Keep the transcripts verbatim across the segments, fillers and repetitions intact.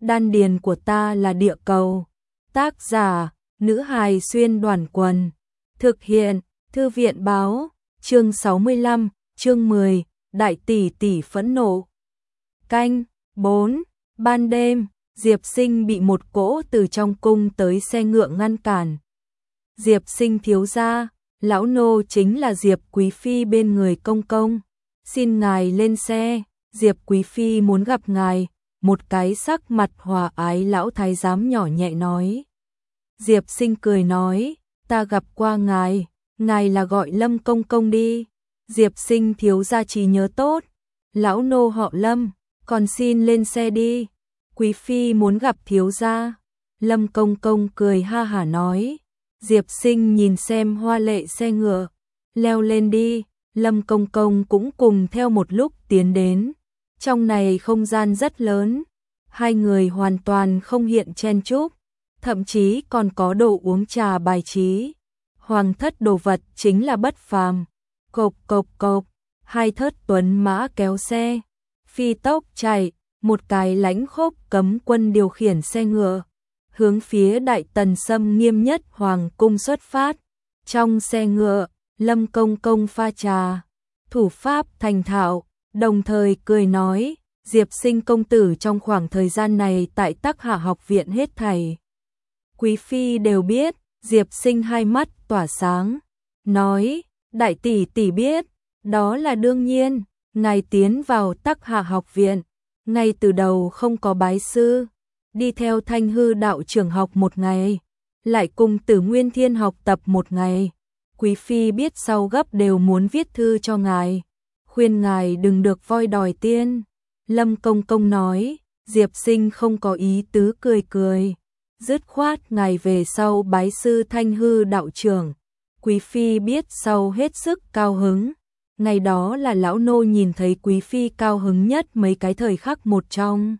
đan điền của ta là địa cầu. Tác giả, nữ hài xuyên đoàn quần. Thực hiện, thư viện báo, chương sáu mươi lăm, chương mười, đại tỷ tỷ phẫn nộ. Canh, bốn, ban đêm, Diệp Sinh bị một cỗ từ trong cung tới xe ngựa ngăn cản. Diệp Sinh thiếu gia, lão nô chính là Diệp Quý Phi bên người công công. Xin ngài lên xe, Diệp Quý Phi muốn gặp ngài, một cái sắc mặt hòa ái lão thái giám nhỏ nhẹ nói. Diệp Sinh cười nói, ta gặp qua ngài, ngài là gọi Lâm công công đi. Diệp Sinh thiếu gia trí nhớ tốt, lão nô họ Lâm, còn xin lên xe đi. Quý Phi muốn gặp thiếu gia. Lâm công công cười ha hả nói. Diệp Sinh nhìn xem hoa lệ xe ngựa, leo lên đi. Lâm công công cũng cùng theo một lúc tiến đến. Trong này không gian rất lớn, hai người hoàn toàn không hiện chen chúc, thậm chí còn có đồ uống trà bài trí. Hoàng thất đồ vật chính là bất phàm. Cộp cộp cộp, hai thất tuấn mã kéo xe, phi tốc chạy, một cái lãnh khốc cấm quân điều khiển xe ngựa, hướng phía Đại Tần xâm nghiêm nhất hoàng cung xuất phát. Trong xe ngựa, Lâm công công pha trà, thủ pháp thành thạo, đồng thời cười nói, Diệp Sinh công tử trong khoảng thời gian này tại Tắc Hạ học viện hết thảy Quý Phi đều biết. Diệp Sinh hai mắt tỏa sáng, nói, đại tỷ tỷ biết, đó là đương nhiên, ngài tiến vào Tắc Hạ học viện, ngay từ đầu không có bái sư, đi theo Thanh Hư đạo trưởng học một ngày, lại cùng Tử Nguyên Thiên học tập một ngày. Quý Phi biết sau gấp đều muốn viết thư cho ngài, khuyên ngài đừng được voi đòi tiên. Lâm công công nói, Diệp Sinh không có ý tứ cười cười. Dứt khoát ngài về sau bái sư Thanh Hư đạo trưởng. Quý Phi biết sau hết sức cao hứng. Ngày đó là lão nô nhìn thấy Quý Phi cao hứng nhất mấy cái thời khắc một trong.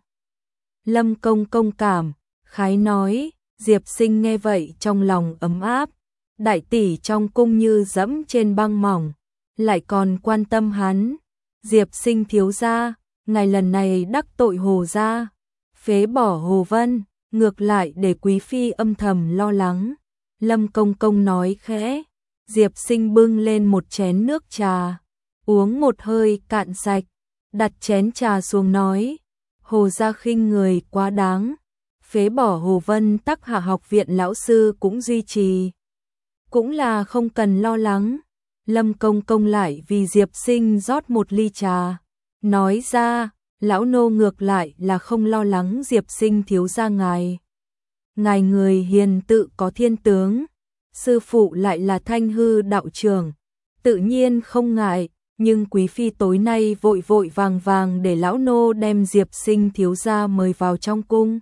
Lâm công công cảm khái nói, Diệp Sinh nghe vậy trong lòng ấm áp. Đại tỷ trong cung như dẫm trên băng mỏng, lại còn quan tâm hắn. Diệp Sinh thiếu gia, ngài lần này đắc tội Hồ gia, phế bỏ Hồ Vân, ngược lại để Quý Phi âm thầm lo lắng. Lâm công công nói khẽ. Diệp Sinh bưng lên một chén nước trà, uống một hơi cạn sạch, đặt chén trà xuống nói, Hồ gia khinh người quá đáng, phế bỏ Hồ Vân Tắc Hạ học viện lão sư cũng duy trì, cũng là không cần lo lắng. Lâm công công lại vì Diệp Sinh rót một ly trà, nói ra, lão nô ngược lại là không lo lắng Diệp Sinh thiếu gia ngài. Ngài người hiền tự có thiên tướng, sư phụ lại là Thanh Hư đạo trưởng, tự nhiên không ngại, nhưng Quý Phi tối nay vội vội vàng vàng để lão nô đem Diệp Sinh thiếu gia mời vào trong cung,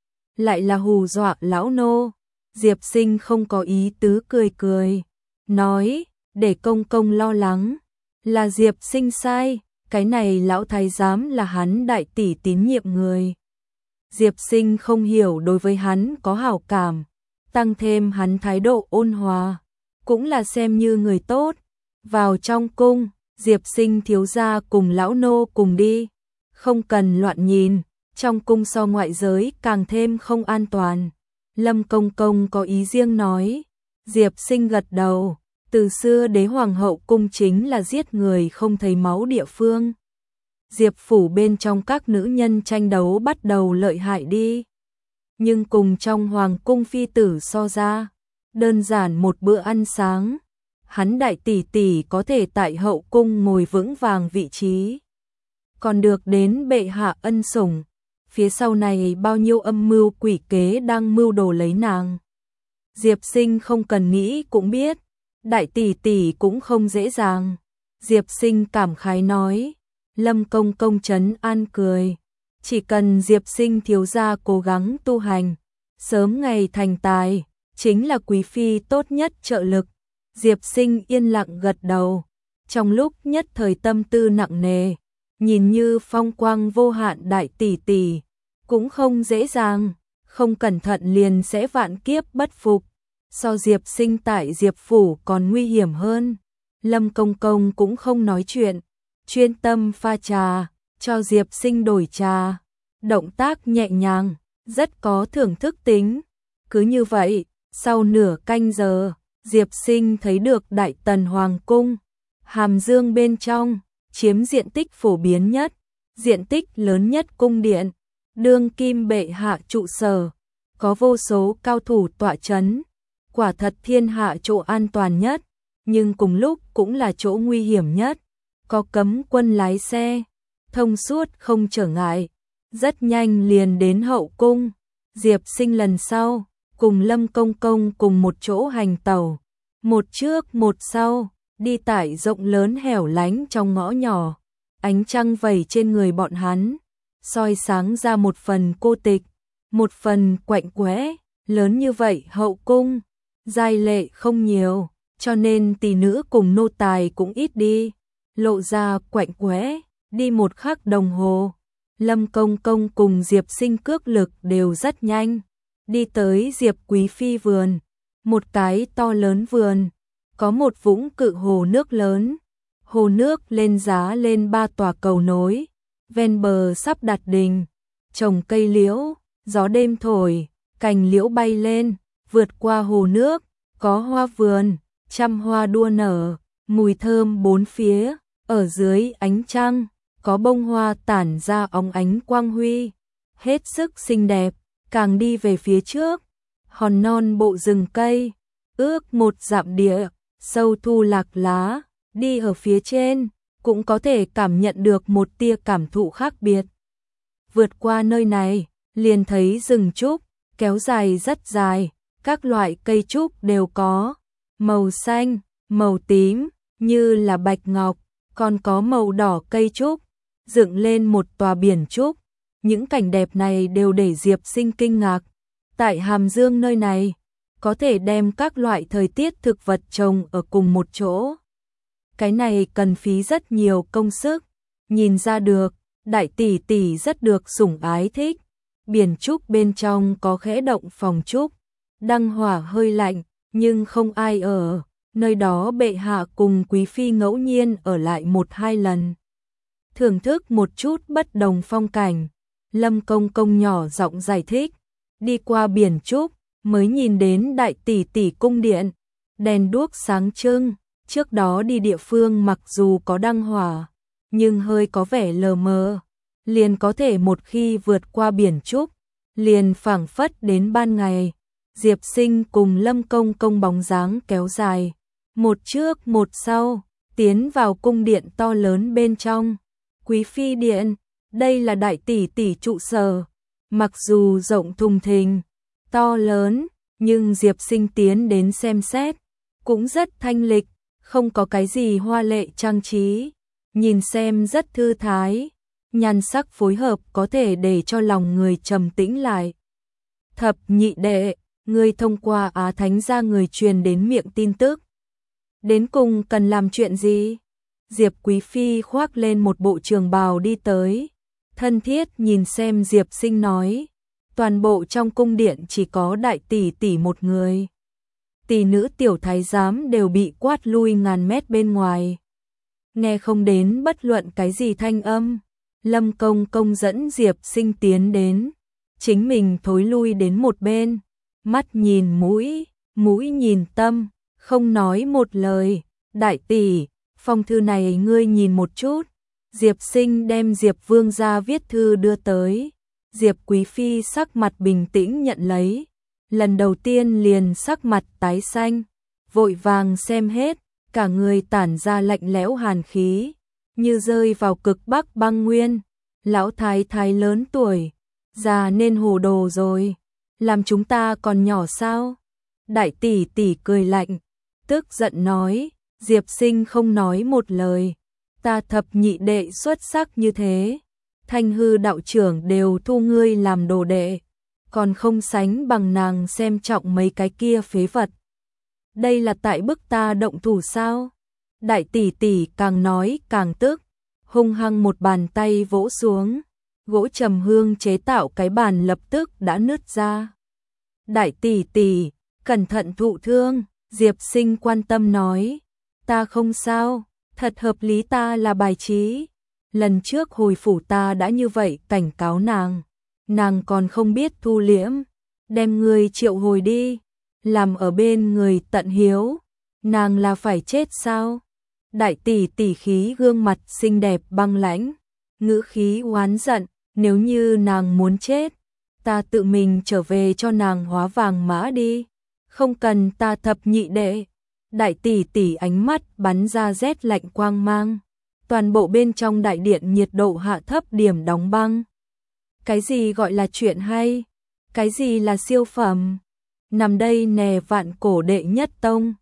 lại là hù dọa lão nô. Diệp Sinh không có ý tứ cười cười, nói, để công công lo lắng, là Diệp Sinh sai, cái này lão thái giám là hắn đại tỷ tín nhiệm người. Diệp Sinh không hiểu đối với hắn có hảo cảm, tăng thêm hắn thái độ ôn hòa, cũng là xem như người tốt. Vào trong cung, Diệp Sinh thiếu gia cùng lão nô cùng đi, không cần loạn nhìn, trong cung so ngoại giới càng thêm không an toàn. Lâm công công có ý riêng nói. Diệp Sinh gật đầu, từ xưa đế hoàng hậu cung chính là giết người không thấy máu địa phương. Diệp phủ bên trong các nữ nhân tranh đấu bắt đầu lợi hại đi. Nhưng cùng trong hoàng cung phi tử so ra, đơn giản một bữa ăn sáng, hắn đại tỷ tỷ có thể tại hậu cung ngồi vững vàng vị trí, còn được đến bệ hạ ân sủng. Phía sau này bao nhiêu âm mưu quỷ kế đang mưu đồ lấy nàng, Diệp Sinh không cần nghĩ cũng biết, đại tỷ tỷ cũng không dễ dàng. Diệp Sinh cảm khái nói. Lâm công công trấn an cười, chỉ cần Diệp Sinh thiếu gia cố gắng tu hành, sớm ngày thành tài, chính là Quý Phi tốt nhất trợ lực. Diệp Sinh yên lặng gật đầu, trong lúc nhất thời tâm tư nặng nề, nhìn như phong quang vô hạn đại tỷ tỷ, cũng không dễ dàng, không cẩn thận liền sẽ vạn kiếp bất phục, so Diệp Sinh tại Diệp phủ còn nguy hiểm hơn. Lâm công công cũng không nói chuyện, chuyên tâm pha trà, cho Diệp Sinh đổi trà, động tác nhẹ nhàng, rất có thưởng thức tính. Cứ như vậy, sau nửa canh giờ, Diệp Sinh thấy được Đại Tần Hoàng cung, Hàm Dương bên trong, chiếm diện tích phổ biến nhất, diện tích lớn nhất cung điện, đương kim bệ hạ trụ sở, có vô số cao thủ tọa chấn, quả thật thiên hạ chỗ an toàn nhất, nhưng cùng lúc cũng là chỗ nguy hiểm nhất, có cấm quân lái xe, thông suốt không trở ngại, rất nhanh liền đến hậu cung. Diệp Sinh lần sau, cùng Lâm Công Công cùng một chỗ hành tàu, một trước một sau, đi tải rộng lớn hẻo lánh trong ngõ nhỏ, ánh trăng vẩy trên người bọn hắn, soi sáng ra một phần cô tịch, một phần quạnh quẽ, lớn như vậy hậu cung, giai lệ không nhiều, cho nên tỷ nữ cùng nô tài cũng ít đi, lộ ra quạnh quẽ, đi một khắc đồng hồ. Lâm Công Công cùng Diệp Sinh cước lực đều rất nhanh, đi tới Diệp Quý Phi vườn, một cái to lớn vườn, có một vũng cự hồ nước lớn, hồ nước lên giá lên ba tòa cầu nối, ven bờ sắp đặt đình, trồng cây liễu, gió đêm thổi, cành liễu bay lên, vượt qua hồ nước, có hoa vườn, trăm hoa đua nở, mùi thơm bốn phía, ở dưới ánh trăng, có bông hoa tản ra óng ánh quang huy, hết sức xinh đẹp, càng đi về phía trước, hòn non bộ rừng cây, ước một dặm địa, sâu thu lạc lá, đi ở phía trên, cũng có thể cảm nhận được một tia cảm thụ khác biệt. Vượt qua nơi này, liền thấy rừng trúc, kéo dài rất dài, các loại cây trúc đều có, màu xanh, màu tím, như là bạch ngọc, còn có màu đỏ cây trúc, dựng lên một tòa biển trúc. Những cảnh đẹp này đều để Diệp Sinh kinh ngạc. Tại Hàm Dương nơi này, có thể đem các loại thời tiết thực vật trồng ở cùng một chỗ. Cái này cần phí rất nhiều công sức, nhìn ra được, đại tỷ tỷ rất được sủng ái thích. Biển trúc bên trong có khẽ động phòng trúc, đăng hỏa hơi lạnh, nhưng không ai ở, nơi đó bệ hạ cùng quý phi ngẫu nhiên ở lại một hai lần. Thưởng thức một chút bất đồng phong cảnh, Lâm Công Công nhỏ giọng giải thích, đi qua biển trúc, mới nhìn đến đại tỷ tỷ cung điện, đèn đuốc sáng trưng, trước đó đi địa phương mặc dù có đăng hỏa, nhưng hơi có vẻ lờ mờ, liền có thể một khi vượt qua biển trúc, liền phảng phất đến ban ngày. Diệp Sinh cùng Lâm Công Công bóng dáng kéo dài, một trước một sau, tiến vào cung điện to lớn bên trong. Quý phi điện, đây là đại tỷ tỷ trụ sở, mặc dù rộng thùng thình, to lớn, nhưng Diệp Sinh tiến đến xem xét, cũng rất thanh lịch, không có cái gì hoa lệ trang trí, nhìn xem rất thư thái, nhan sắc phối hợp có thể để cho lòng người trầm tĩnh lại. Thập nhị đệ, người thông qua Á Thánh gia người truyền đến miệng tin tức. Đến cùng cần làm chuyện gì? Diệp Quý Phi khoác lên một bộ trường bào đi tới, thân thiết nhìn xem Diệp Sinh nói, toàn bộ trong cung điện chỉ có đại tỷ tỷ một người. Tỷ nữ tiểu thái giám đều bị quát lui ngàn mét bên ngoài. Nghe không đến bất luận cái gì thanh âm, Lâm Công Công dẫn Diệp Sinh tiến đến, chính mình thối lui đến một bên, mắt nhìn mũi, mũi nhìn tâm, không nói một lời. Đại tỷ, phong thư này ngươi nhìn một chút. Diệp Sinh đem Diệp Vương gia viết thư đưa tới. Diệp Quý Phi sắc mặt bình tĩnh nhận lấy, lần đầu tiên liền sắc mặt tái xanh, vội vàng xem hết, cả người tản ra lạnh lẽo hàn khí, như rơi vào cực bắc băng nguyên. Lão thái thái lớn tuổi, già nên hồ đồ rồi, làm chúng ta còn nhỏ sao? Đại tỷ tỷ cười lạnh, tức giận nói, Diệp Sinh không nói một lời, ta thập nhị đệ xuất sắc như thế, Thanh Hư đạo trưởng đều thu ngươi làm đồ đệ, còn không sánh bằng nàng xem trọng mấy cái kia phế vật. Đây là tại bức ta động thủ sao? Đại tỷ tỷ càng nói càng tức, hung hăng một bàn tay vỗ xuống, gỗ trầm hương chế tạo cái bàn lập tức đã nứt ra. Đại tỷ tỷ, cẩn thận thụ thương, Diệp Sinh quan tâm nói, ta không sao, thật hợp lý, ta là bài trí. Lần trước hồi phủ ta đã như vậy cảnh cáo nàng, nàng còn không biết thu liễm, đem người triệu hồi đi, làm ở bên người tận hiếu, nàng là phải chết sao? Đại tỷ tỷ khí gương mặt xinh đẹp băng lãnh, ngữ khí oán giận, nếu như nàng muốn chết, ta tự mình trở về cho nàng hóa vàng mã đi, không cần ta thập nhị đệ. Đại tỷ tỷ ánh mắt bắn ra rét lạnh quang mang, toàn bộ bên trong đại điện nhiệt độ hạ thấp điểm đóng băng. Cái gì gọi là chuyện hay? Cái gì là siêu phẩm? Nằm đây nè vạn cổ đệ nhất tông,